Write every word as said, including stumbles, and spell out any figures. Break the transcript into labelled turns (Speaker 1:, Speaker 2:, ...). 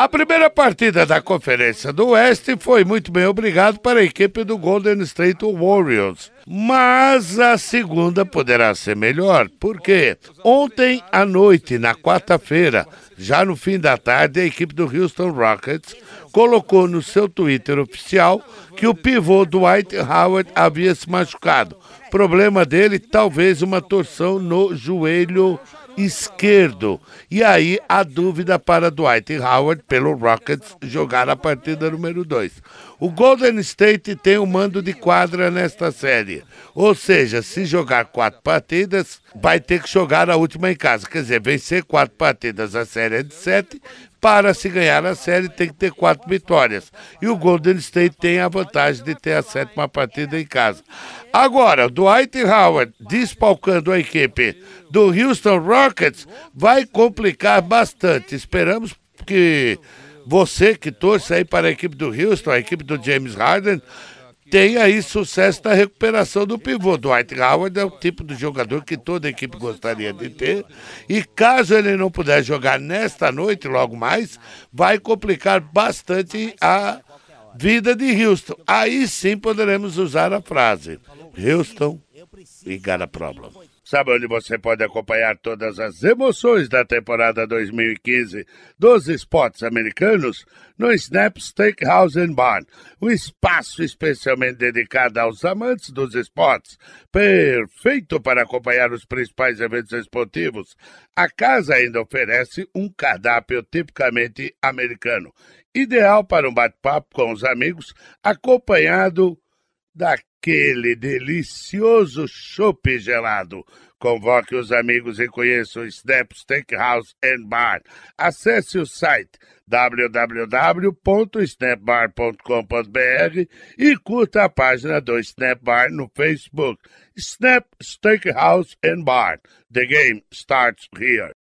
Speaker 1: A primeira partida da Conferência do Oeste foi muito bem obrigado para a equipe do Golden State Warriors. Mas a segunda poderá ser melhor, porque ontem à noite, na quarta-feira, já no fim da tarde, a equipe do Houston Rockets colocou no seu Twitter oficial que o pivô Dwight Howard havia se machucado. Problema dele, talvez uma torção no joelho esquerdo. E aí a dúvida para Dwight Howard pelo Rockets jogar a partida número dois. O Golden State tem o mando de quadra nesta série. Ou seja, se jogar quatro partidas, vai ter que jogar a última em casa. Quer dizer, vencer quatro partidas, a série é de sete. Para se ganhar a série tem que ter quatro vitórias. E o Golden State tem a vantagem de ter a sétima partida em casa. Agora, o Dwight Howard desfalcando a equipe do Houston Rockets vai complicar bastante. Esperamos que você que torce aí para a equipe do Houston, a equipe do James Harden, tem aí sucesso na recuperação do pivô. Dwight Howard é o tipo de jogador que toda equipe gostaria de ter. E caso ele não puder jogar nesta noite, logo mais, vai complicar bastante a vida de Houston. Aí sim poderemos usar a frase: Houston, we got a problem. Sabe onde você pode acompanhar todas as emoções da temporada dois mil e quinze dos esportes americanos? No Snap Steakhouse and Bar, um espaço especialmente dedicado aos amantes dos esportes, perfeito para acompanhar os principais eventos esportivos. A casa ainda oferece um cardápio tipicamente americano, ideal para um bate-papo com os amigos, acompanhado daquele delicioso chopp gelado. Convoque os amigos e conheça o Snap Steakhouse and Bar. Acesse o site w w w ponto snap bar ponto com ponto b r e curta a página do Snap Bar no Facebook. Snap Steakhouse and Bar. The game starts here.